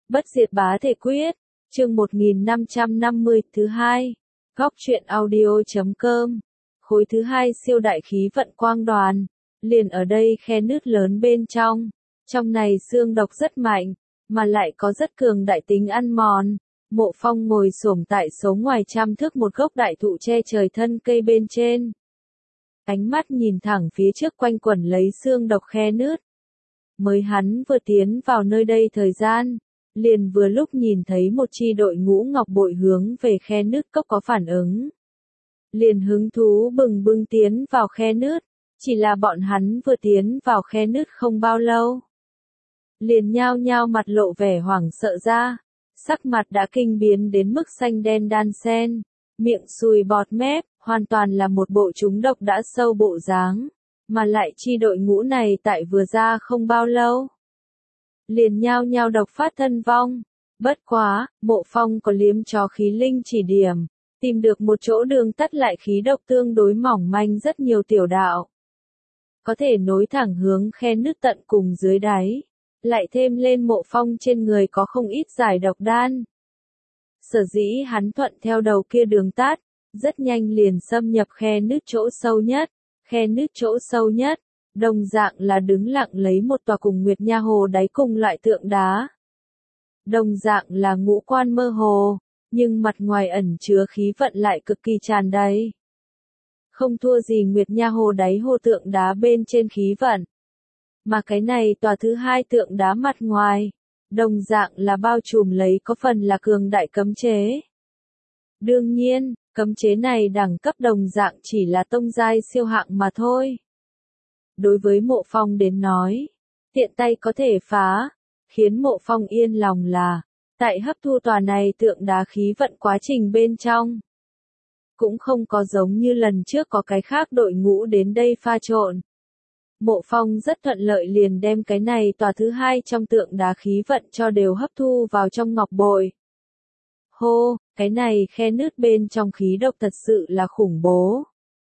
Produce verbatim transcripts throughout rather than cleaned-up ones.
Bất diệt bá thể quyết, chương một nghìn năm trăm năm mươi, thứ hai. Góc truyện audio.com. Khối thứ hai siêu đại khí vận quang đoàn, liền ở đây khe nứt lớn bên trong. Trong này xương độc rất mạnh, mà lại có rất cường đại tính ăn mòn. Mộ Phong ngồi xổm tại số ngoài trăm thước một gốc đại thụ che trời thân cây bên trên. Ánh mắt nhìn thẳng phía trước quanh quẩn lấy xương độc khe nứt. Mới hắn vừa tiến vào nơi đây thời gian, liền vừa lúc nhìn thấy một chi đội ngũ ngọc bội hướng về khe nứt cốc có phản ứng. Liền hứng thú bừng bừng tiến vào khe nứt, chỉ là bọn hắn vừa tiến vào khe nứt không bao lâu. Liền nhao nhao mặt lộ vẻ hoảng sợ ra, sắc mặt đã kinh biến đến mức xanh đen đan xen, miệng sùi bọt mép, hoàn toàn là một bộ trúng độc đã sâu bộ dáng, mà lại chi đội ngũ này tại vừa ra không bao lâu. Liền nhao nhao độc phát thân vong, bất quá, Mộ Phong có liếm cho khí linh chỉ điểm, tìm được một chỗ đường tắt lại khí độc tương đối mỏng manh rất nhiều tiểu đạo. Có thể nối thẳng hướng khe nứt tận cùng dưới đáy, lại thêm lên Mộ Phong trên người có không ít giải độc đan. Sở dĩ hắn thuận theo đầu kia đường tắt, rất nhanh liền xâm nhập khe nứt chỗ sâu nhất, khe nứt chỗ sâu nhất, đồng dạng là đứng lặng lấy một tòa cùng Nguyệt Nha Hồ đáy cùng loại tượng đá. Đồng dạng là ngũ quan mơ hồ, nhưng mặt ngoài ẩn chứa khí vận lại cực kỳ tràn đầy. Không thua gì Nguyệt Nha Hồ đáy hồ tượng đá bên trên khí vận. Mà cái này tòa thứ hai tượng đá mặt ngoài, đồng dạng là bao trùm lấy có phần là cường đại cấm chế. Đương nhiên, cấm chế này đẳng cấp đồng dạng chỉ là tông giai siêu hạng mà thôi. Đối với Mộ Phong đến nói, tiện tay có thể phá, khiến Mộ Phong yên lòng là, tại hấp thu tòa này tượng đá khí vận quá trình bên trong. Cũng không có giống như lần trước có cái khác đội ngũ đến đây pha trộn. Mộ Phong rất thuận lợi liền đem cái này tòa thứ hai trong tượng đá khí vận cho đều hấp thu vào trong ngọc bội. Hô, cái này khe nứt bên trong khí độc thật sự là khủng bố.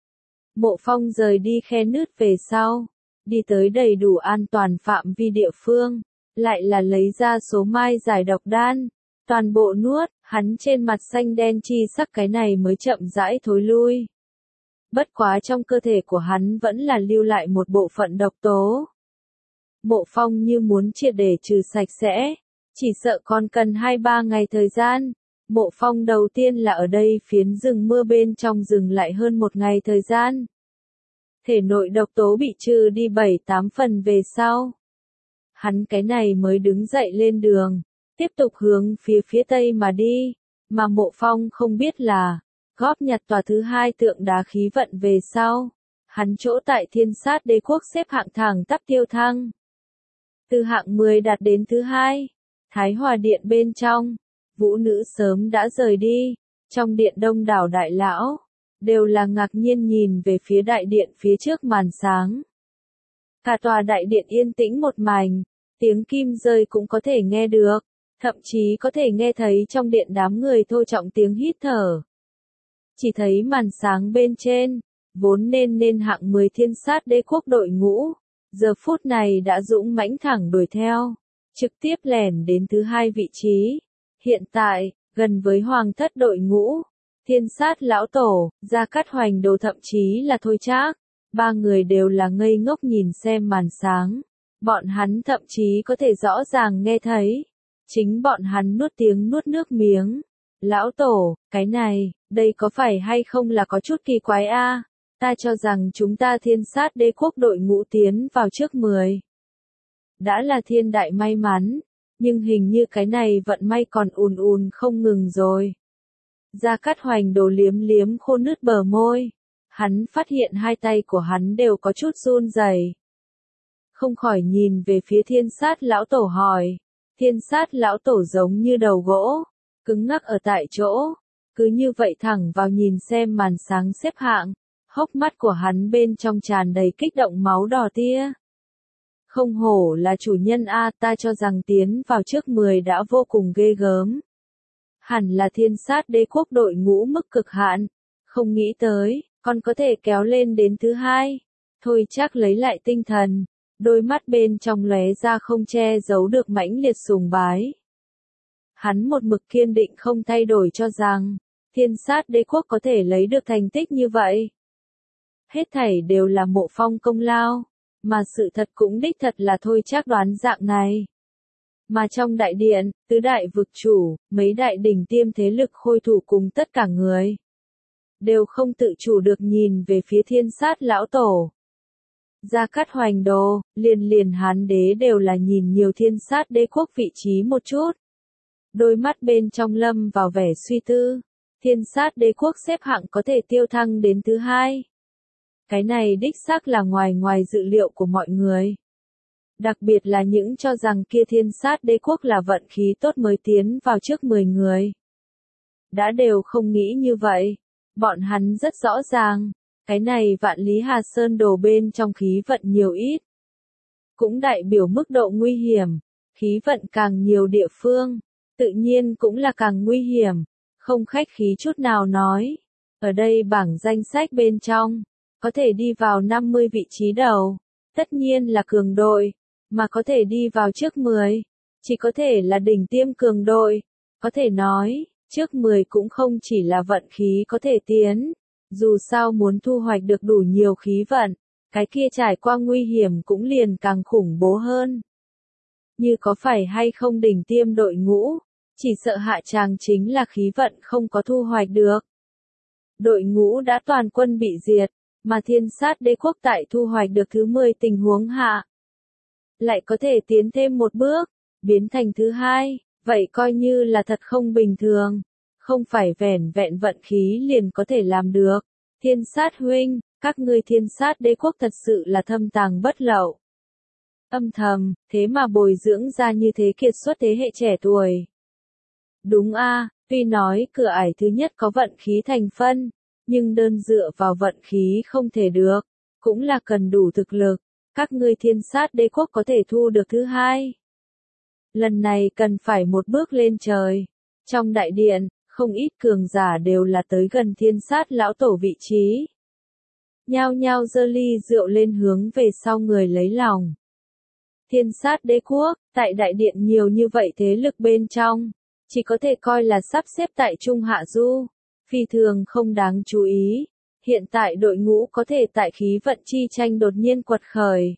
Mộ Phong rời đi khe nứt về sau, đi tới đầy đủ an toàn phạm vi địa phương, lại là lấy ra số mai giải độc đan, toàn bộ nuốt, hắn trên mặt xanh đen chi sắc cái này mới chậm rãi thối lui. Bất quá trong cơ thể của hắn vẫn là lưu lại một bộ phận độc tố. Mộ Phong như muốn triệt để trừ sạch sẽ, chỉ sợ còn cần hai ba ngày thời gian. Mộ Phong đầu tiên là ở đây phiến rừng mưa bên trong dừng lại hơn một ngày thời gian. Thể nội độc tố bị trừ đi bảy tám phần về sau. Hắn cái này mới đứng dậy lên đường, tiếp tục hướng phía phía tây mà đi, mà Mộ Phong không biết là, góp nhặt tòa thứ hai tượng đá khí vận về sau, hắn chỗ tại Thiên Sát Đế Quốc xếp hạng thẳng tắp tiêu thăng. Từ hạng mười đạt đến thứ hai, Thái Hòa Điện bên trong, vũ nữ sớm đã rời đi, trong điện đông đảo đại lão, đều là ngạc nhiên nhìn về phía đại điện phía trước màn sáng. Cả tòa đại điện yên tĩnh một mảnh, tiếng kim rơi cũng có thể nghe được, thậm chí có thể nghe thấy trong điện đám người thô trọng tiếng hít thở. Chỉ thấy màn sáng bên trên, vốn nên nên hạng mười Thiên Sát Đế Quốc đội ngũ, giờ phút này đã dũng mãnh thẳng đuổi theo, trực tiếp lẻn đến thứ hai vị trí. Hiện tại, gần với hoàng thất đội ngũ, Thiên Sát lão tổ, Gia Cát Hoành Đồ thậm chí là Thôi Trác, ba người đều là ngây ngốc nhìn xem màn sáng. Bọn hắn thậm chí có thể rõ ràng nghe thấy, chính bọn hắn nuốt tiếng nuốt nước miếng. Lão tổ, cái này, đây có phải hay không là có chút kỳ quái a? À? Ta cho rằng chúng ta Thiên Sát Đế Quốc đội ngũ tiến vào trước mười. Đã là thiên đại may mắn, nhưng hình như cái này vận may còn ùn ùn không ngừng rồi. Gia Cát Hoành Đồ liếm liếm khô nứt bờ môi, hắn phát hiện hai tay của hắn đều có chút run rẩy. Không khỏi nhìn về phía Thiên Sát lão tổ hỏi, Thiên Sát lão tổ giống như đầu gỗ, cứng ngắc ở tại chỗ, cứ như vậy thẳng vào nhìn xem màn sáng xếp hạng, hốc mắt của hắn bên trong tràn đầy kích động máu đỏ tia. Không hổ là chủ nhân a, ta cho rằng tiến vào trước mười đã vô cùng ghê gớm. Hẳn là Thiên Sát Đế Quốc đội ngũ mức cực hạn, không nghĩ tới, còn có thể kéo lên đến thứ hai. Thôi Trác lấy lại tinh thần, đôi mắt bên trong lóe ra không che giấu được mãnh liệt sùng bái. Hắn một mực kiên định không thay đổi cho rằng, Thiên Sát Đế quốc có thể lấy được thành tích như vậy. Hết thảy đều là Mộ Phong công lao, mà sự thật cũng đích thật là thôi chắc đoán dạng này. Mà trong đại điện, tứ đại vực chủ, mấy đại đỉnh tiêm thế lực khôi thủ cùng tất cả người, đều không tự chủ được nhìn về phía Thiên Sát lão tổ. Gia Cát Hoành Đồ, liền liền Hán đế đều là nhìn nhiều Thiên Sát Đế quốc vị trí một chút. Đôi mắt bên trong lâm vào vẻ suy tư, Thiên Sát Đế quốc xếp hạng có thể tiêu thăng đến thứ hai. Cái này đích xác là ngoài ngoài dự liệu của mọi người. Đặc biệt là những cho rằng kia Thiên Sát Đế quốc là vận khí tốt mới tiến vào trước mười người. Đã đều không nghĩ như vậy. Bọn hắn rất rõ ràng, cái này Vạn Lý Hà Sơn đồ bên trong khí vận nhiều ít. Cũng đại biểu mức độ nguy hiểm, khí vận càng nhiều địa phương, tự nhiên cũng là càng nguy hiểm, không khách khí chút nào nói. Ở đây bảng danh sách bên trong, có thể đi vào năm mươi vị trí đầu, tất nhiên là cường đội, mà có thể đi vào trước mười, chỉ có thể là đỉnh tiêm cường đội, có thể nói. Trước mười cũng không chỉ là vận khí có thể tiến, dù sao muốn thu hoạch được đủ nhiều khí vận, cái kia trải qua nguy hiểm cũng liền càng khủng bố hơn. Như có phải hay không đỉnh tiêm đội ngũ, chỉ sợ hạ tràng chính là khí vận không có thu hoạch được. Đội ngũ đã toàn quân bị diệt, mà Thiên Sát Đế quốc tại thu hoạch được thứ mười tình huống hạ. Lại có thể tiến thêm một bước, biến thành thứ hai. Vậy coi như là thật không bình thường, không phải vẻn vẹn vận khí liền có thể làm được. Thiên Sát huynh, các ngươi Thiên Sát Đế quốc thật sự là thâm tàng bất lậu. Âm thầm, thế mà bồi dưỡng ra như thế kiệt xuất thế hệ trẻ tuổi. Đúng a, tuy nói cửa ải thứ nhất có vận khí thành phân, nhưng đơn dựa vào vận khí không thể được, cũng là cần đủ thực lực. Các ngươi Thiên Sát Đế quốc có thể thu được thứ hai. Lần này cần phải một bước lên trời. Trong đại điện, không ít cường giả đều là tới gần Thiên Sát lão tổ vị trí. Nhao nhao giơ ly rượu lên hướng về sau người lấy lòng. Thiên Sát Đế quốc, tại đại điện nhiều như vậy thế lực bên trong, chỉ có thể coi là sắp xếp tại Trung Hạ Du, phi thường không đáng chú ý. Hiện tại đội ngũ có thể tại khí vận chi tranh đột nhiên quật khởi.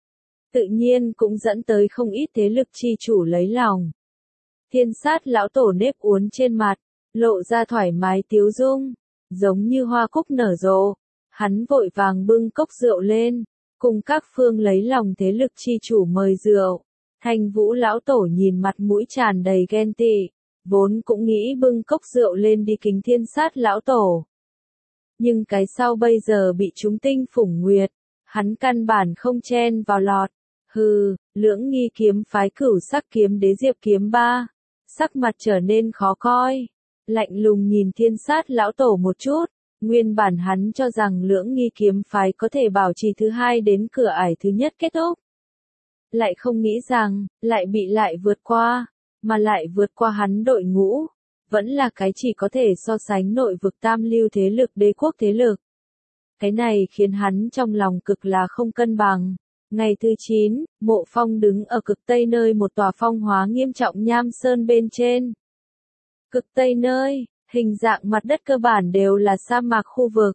Tự nhiên cũng dẫn tới không ít thế lực chi chủ lấy lòng. Thiên Sát lão tổ nếp uốn trên mặt, lộ ra thoải mái tiếu dung, giống như hoa cúc nở rộ. Hắn vội vàng bưng cốc rượu lên, cùng các phương lấy lòng thế lực chi chủ mời rượu. Thanh Vũ lão tổ nhìn mặt mũi tràn đầy ghen tị, vốn cũng nghĩ bưng cốc rượu lên đi kính Thiên Sát lão tổ. Nhưng cái sau bây giờ bị chúng tinh phủng nguyệt, hắn căn bản không chen vào lọt. Hừ, Lưỡng Nghi kiếm phái Cửu Sắc kiếm đế Diệp kiếm ba, sắc mặt trở nên khó coi, lạnh lùng nhìn Thiên Sát lão tổ một chút. Nguyên bản hắn cho rằng Lưỡng Nghi kiếm phái có thể bảo trì thứ hai đến cửa ải thứ nhất kết thúc. Lại không nghĩ rằng, lại bị lại vượt qua, mà lại vượt qua hắn đội ngũ, vẫn là cái chỉ có thể so sánh nội vực tam lưu thế lực đế quốc thế lực. Cái này khiến hắn trong lòng cực là không cân bằng. Ngày thứ chín, Mộ Phong đứng ở cực tây nơi một tòa phong hóa nghiêm trọng nham sơn bên trên. Cực tây nơi, hình dạng mặt đất cơ bản đều là sa mạc khu vực.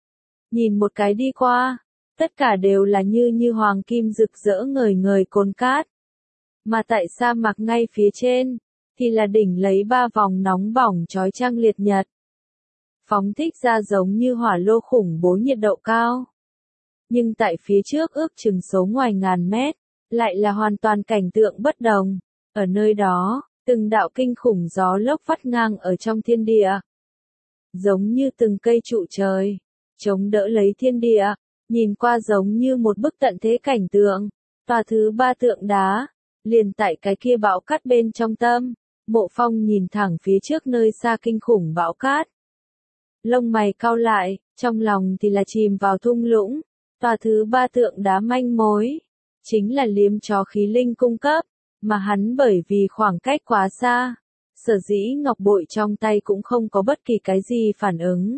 Nhìn một cái đi qua, tất cả đều là như như hoàng kim rực rỡ ngời ngời cồn cát. Mà tại sa mạc ngay phía trên, thì là đỉnh lấy ba vòng nóng bỏng chói chang liệt nhật. Phóng thích ra giống như hỏa lô khủng bố nhiệt độ cao. Nhưng tại phía trước ước chừng số ngoài ngàn mét, lại là hoàn toàn cảnh tượng bất đồng. Ở nơi đó, từng đạo kinh khủng gió lốc vắt ngang ở trong thiên địa. Giống như từng cây trụ trời, chống đỡ lấy thiên địa, nhìn qua giống như một bức tận thế cảnh tượng. Tòa thứ ba tượng đá, liền tại cái kia bão cát bên trong tâm, Mộ Phong nhìn thẳng phía trước nơi xa kinh khủng bão cát. Lông mày cau lại, trong lòng thì là chìm vào thung lũng. Tòa thứ ba tượng đá manh mối, chính là liếm chó khí linh cung cấp, mà hắn bởi vì khoảng cách quá xa, sở dĩ ngọc bội trong tay cũng không có bất kỳ cái gì phản ứng.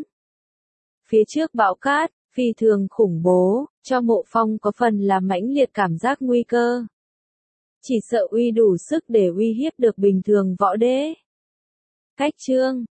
Phía trước bão cát, phi thường khủng bố, cho Mộ Phong có phần là mãnh liệt cảm giác nguy cơ. chỉ sợ uy đủ sức để uy hiếp được bình thường võ đế. Cách chương